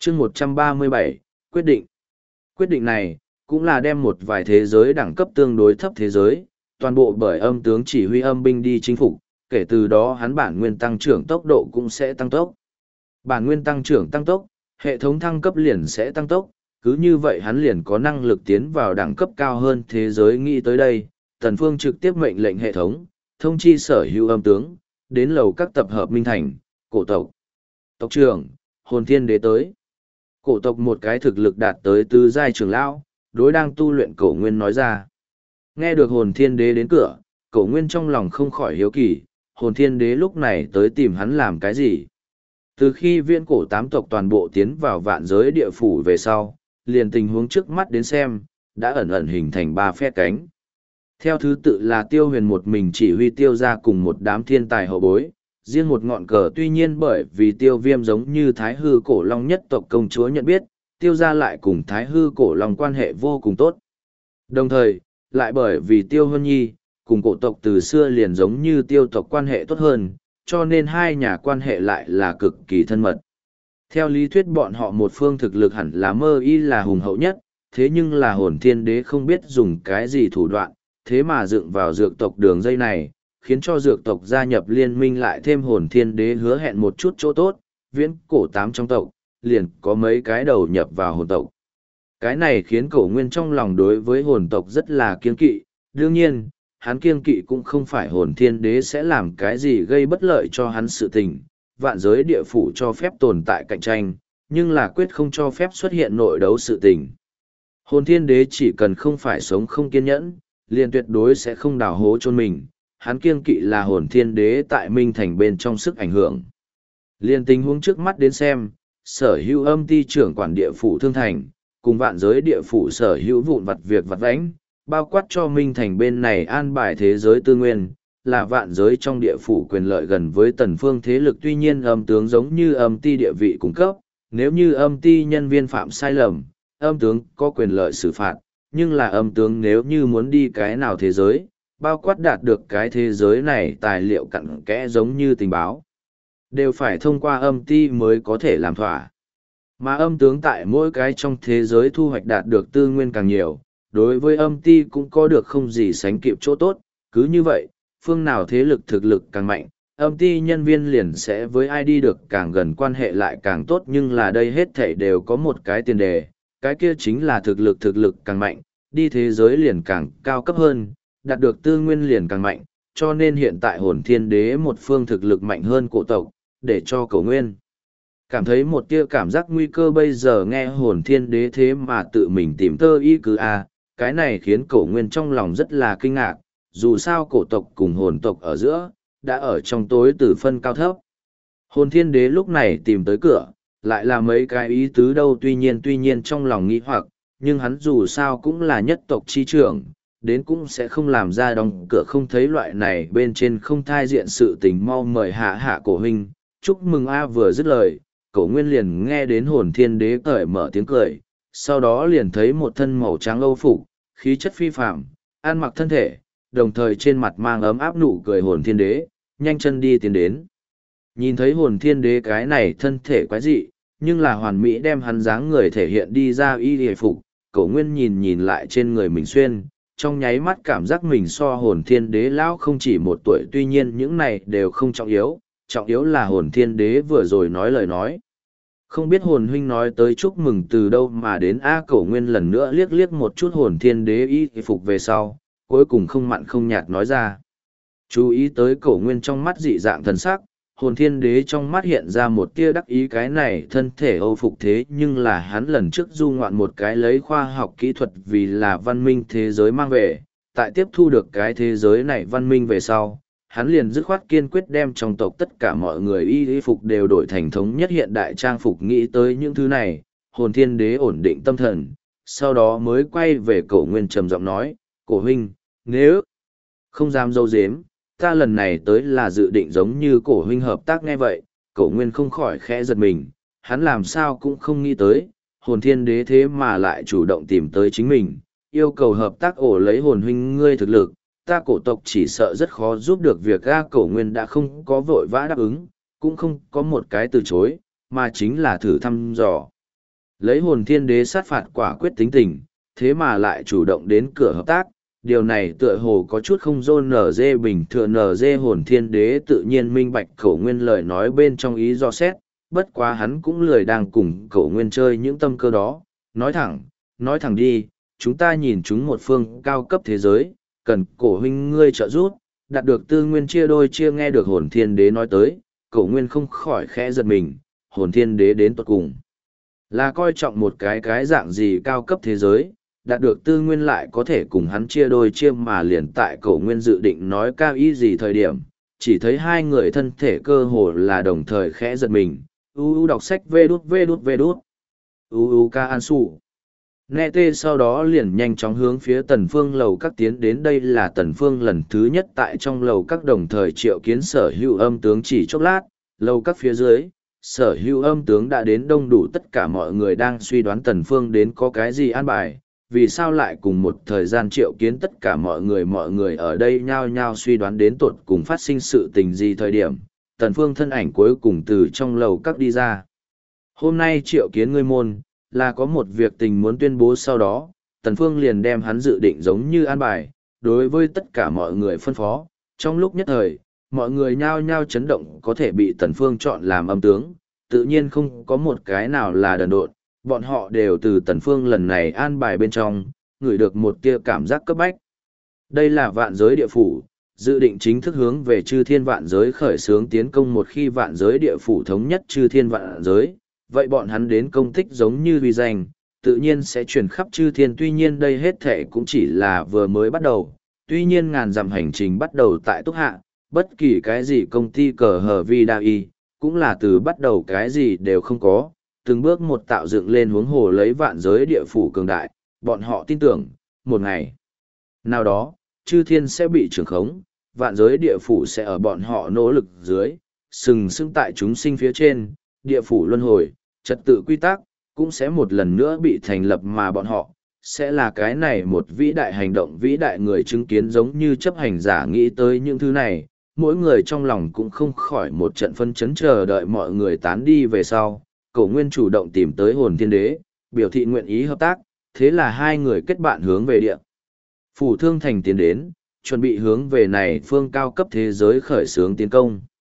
chương 137, quyết định. Quyết định này, cũng là đem một vài thế giới đẳng cấp tương đối thấp thế giới, toàn bộ bởi âm tướng chỉ huy âm binh đi chinh phục, kể từ đó hắn bản nguyên tăng trưởng tốc độ cũng sẽ tăng tốc. Bản nguyên tăng trưởng tăng tốc, hệ thống thăng cấp liền sẽ tăng tốc, cứ như vậy hắn liền có năng lực tiến vào đẳng cấp cao hơn thế giới. Nghĩ tới đây, Tần Phương trực tiếp mệnh lệnh hệ thống, thông chi sở hữu âm tướng, đến lầu các tập hợp minh thành, cổ tộc. Tộc trưởng, hồn thiên đế tới. Cổ tộc một cái thực lực đạt tới tứ giai trưởng lão, đối đang tu luyện cổ nguyên nói ra. Nghe được hồn thiên đế đến cửa, cổ nguyên trong lòng không khỏi hiếu kỳ, hồn thiên đế lúc này tới tìm hắn làm cái gì? Từ khi viễn cổ tám tộc toàn bộ tiến vào vạn giới địa phủ về sau, liền tình huống trước mắt đến xem, đã ẩn ẩn hình thành ba phe cánh. Theo thứ tự là Tiêu Huyền một mình chỉ huy Tiêu gia cùng một đám thiên tài hậu bối, riêng một ngọn cờ. Tuy nhiên bởi vì Tiêu Viêm giống như Thái Hư Cổ Long nhất tộc công chúa nhận biết, Tiêu gia lại cùng Thái Hư Cổ Long quan hệ vô cùng tốt. Đồng thời, lại bởi vì Tiêu Hân Nhi, cùng cổ tộc từ xưa liền giống như Tiêu tộc quan hệ tốt hơn, cho nên hai nhà quan hệ lại là cực kỳ thân mật. Theo lý thuyết bọn họ một phương thực lực hẳn là mơ y là hùng hậu nhất, thế nhưng là hồn thiên đế không biết dùng cái gì thủ đoạn, thế mà dựng vào dược tộc đường dây này, khiến cho dược tộc gia nhập liên minh, lại thêm hồn thiên đế hứa hẹn một chút chỗ tốt, viễn cổ tám trong tộc, liền có mấy cái đầu nhập vào hồn tộc. Cái này khiến cổ nguyên trong lòng đối với hồn tộc rất là kiêng kỵ, đương nhiên, hắn kiêng kỵ cũng không phải hồn thiên đế sẽ làm cái gì gây bất lợi cho hắn sự tình. Vạn giới địa phủ cho phép tồn tại cạnh tranh, nhưng là quyết không cho phép xuất hiện nội đấu sự tình. Hồn thiên đế chỉ cần không phải sống không kiên nhẫn, liền tuyệt đối sẽ không đào hố chôn mình. Hắn kiêng kỵ là hồn thiên đế tại Minh Thành bên trong sức ảnh hưởng. Liên tình huống trước mắt đến xem, sở hữu âm ty trưởng quản địa phủ Thương Thành, cùng vạn giới địa phủ sở hữu vụn vặt việc vặt vãnh, bao quát cho Minh Thành bên này an bài thế giới tư nguyên, là vạn giới trong địa phủ quyền lợi gần với Tần Phương thế lực. Tuy nhiên âm tướng giống như âm ty địa vị cung cấp, nếu như âm ty nhân viên phạm sai lầm, âm tướng có quyền lợi xử phạt, nhưng là âm tướng nếu như muốn đi cái nào thế giới, bao quát đạt được cái thế giới này tài liệu cặn kẽ giống như tình báo, đều phải thông qua âm ty mới có thể làm thỏa. Mà âm tướng tại mỗi cái trong thế giới thu hoạch đạt được tư nguyên càng nhiều, đối với âm ty cũng có được không gì sánh kịp chỗ tốt. Cứ như vậy, phương nào thế lực thực lực càng mạnh, âm ty nhân viên liền sẽ với ai đi được càng gần, quan hệ lại càng tốt. Nhưng là đây hết thảy đều có một cái tiền đề, cái kia chính là thực lực càng mạnh, đi thế giới liền càng cao cấp hơn, đạt được tư nguyên liền càng mạnh. Cho nên hiện tại hồn thiên đế một phương thực lực mạnh hơn cổ tộc, để cho cổ nguyên cảm thấy một tia cảm giác nguy cơ. Bây giờ nghe hồn thiên đế thế mà tự mình tìm tơ y cứ cái này khiến cổ nguyên trong lòng rất là kinh ngạc. Dù sao cổ tộc cùng hồn tộc ở giữa, đã ở trong tối tử phân cao thấp. Hồn thiên đế lúc này tìm tới cửa, lại là mấy cái ý tứ đâu. Tuy nhiên trong lòng nghĩ hoặc, nhưng hắn dù sao cũng là nhất tộc chi trưởng, đến cũng sẽ không làm ra đóng cửa không thấy loại này bên trên không thai diện sự tình. Mau mời hạ cổ huynh, chúc mừng vừa dứt lời, cổ nguyên liền nghe đến hồn thiên đế cởi mở tiếng cười, sau đó liền thấy một thân màu trắng âu phục, khí chất phi phạm, ăn mặc thân thể, đồng thời trên mặt mang ấm áp nụ cười hồn thiên đế, nhanh chân đi tiến đến. Nhìn thấy hồn thiên đế cái này thân thể quái dị, nhưng là hoàn mỹ đem hắn dáng người thể hiện đi ra y hề phục, cổ nguyên nhìn lại trên người mình xuyên, trong nháy mắt cảm giác mình so hồn thiên đế lão không chỉ một tuổi. Tuy nhiên những này đều không trọng yếu là hồn thiên đế vừa rồi nói lời nói. Không biết hồn huynh nói tới chúc mừng từ đâu mà đến cổ nguyên lần nữa liếc một chút hồn thiên đế y phục về sau, cuối cùng không mặn không nhạt nói ra. Chú ý tới cổ nguyên trong mắt dị dạng thần sắc, hồn thiên đế trong mắt hiện ra một tia đắc ý. Cái này thân thể âu phục thế nhưng là hắn lần trước du ngoạn một cái lấy khoa học kỹ thuật vì là văn minh thế giới mang về, tại tiếp thu được cái thế giới này văn minh về sau, hắn liền dứt khoát kiên quyết đem trong tộc tất cả mọi người y phục đều đổi thành thống nhất hiện đại trang phục. Nghĩ tới những thứ này, hồn thiên đế ổn định tâm thần, sau đó mới quay về cổ nguyên trầm giọng nói, cổ huynh, nếu không dám dâu dếm, ta lần này tới là dự định giống như cổ huynh hợp tác. Nghe vậy, cổ nguyên không khỏi khẽ giật mình, hắn làm sao cũng không nghĩ tới, hồn thiên đế thế mà lại chủ động tìm tới chính mình, yêu cầu hợp tác. Lấy hồn huynh ngươi thực lực, ta cổ tộc chỉ sợ rất khó giúp được việc. Cổ nguyên đã không có vội vã đáp ứng, cũng không có một cái từ chối, mà chính là thử thăm dò. Lấy hồn thiên đế sát phạt quả quyết tính tình, thế mà lại chủ động đến cửa hợp tác, điều này tựa hồ có chút không dô nở dê bình thường nở dê hồn thiên đế tự nhiên minh bạch Cổ Nguyên lời nói bên trong ý do xét, bất quá hắn cũng lười đang cùng Cổ Nguyên chơi những tâm cơ đó, nói thẳng đi, chúng ta nhìn chúng một phương cao cấp thế giới, cần Cổ huynh ngươi trợ giúp, đạt được tư nguyên chia đôi chia nghe được hồn thiên đế nói tới, Cổ Nguyên không khỏi khẽ giật mình, hồn thiên đế đến tuột cùng là coi trọng một cái dạng gì cao cấp thế giới, đạt được tư nguyên lại có thể cùng hắn chia đôi chia mà liền tại Cổ Nguyên dự định nói cao ý gì thời điểm, chỉ thấy hai người thân thể cơ hồ là đồng thời khẽ giật mình, đọc sách vê đút, ca an sụ. Nghe tê sau đó liền nhanh chóng hướng phía Tần Phương lầu các tiến đến, đây là Tần Phương lần thứ nhất tại trong lầu các đồng thời triệu kiến Sở Hữu Âm tướng, chỉ chốc lát, lầu các phía dưới, Sở Hữu Âm tướng đã đến đông đủ, tất cả mọi người đang suy đoán Tần Phương đến có cái gì an bài, vì sao lại cùng một thời gian triệu kiến tất cả mọi người ở đây nhao nhao suy đoán đến tột cùng phát sinh sự tình gì thời điểm, Tần Phương thân ảnh cuối cùng từ trong lầu các đi ra. Hôm nay triệu kiến ngươi môn, là có một việc tình muốn tuyên bố, sau đó, Tần Phương liền đem hắn dự định giống như an bài, đối với tất cả mọi người phân phó. Trong lúc nhất thời, mọi người nhao nhao chấn động, có thể bị Tần Phương chọn làm âm tướng, tự nhiên không có một cái nào là đần độn, bọn họ đều từ Tần Phương lần này an bài bên trong, ngửi được một tia cảm giác cấp bách. Đây là vạn giới địa phủ, dự định chính thức hướng về chư thiên vạn giới khởi xướng tiến công, một khi vạn giới địa phủ thống nhất chư thiên vạn giới, vậy bọn hắn đến công tích giống như uy danh, tự nhiên sẽ truyền khắp chư thiên. Tuy nhiên đây hết thể cũng chỉ là vừa mới bắt đầu, tuy nhiên ngàn dặm hành trình bắt đầu tại Túc Hạ, bất kỳ cái gì công ty cờ hờ vi đa y, cũng là từ bắt đầu cái gì đều không có, từng bước một tạo dựng lên, huống hồ lấy vạn giới địa phủ cường đại, bọn họ tin tưởng, một ngày nào đó, chư thiên sẽ bị trưởng khống, vạn giới địa phủ sẽ ở bọn họ nỗ lực dưới, sừng sững tại chúng sinh phía trên, địa phủ luân hồi, trật tự quy tắc, cũng sẽ một lần nữa bị thành lập, mà bọn họ, sẽ là cái này một vĩ đại hành động vĩ đại. Người chứng kiến giống như chấp hành giả nghĩ tới những thứ này, mỗi người trong lòng cũng không khỏi một trận phân chấn, chờ đợi mọi người tán đi về sau. Cổ Nguyên chủ động tìm tới hồn thiên đế, biểu thị nguyện ý hợp tác, thế là hai người kết bạn hướng về địa phủ Thương Thành tiến đến, chuẩn bị hướng về này phương cao cấp thế giới khởi xướng tiến công.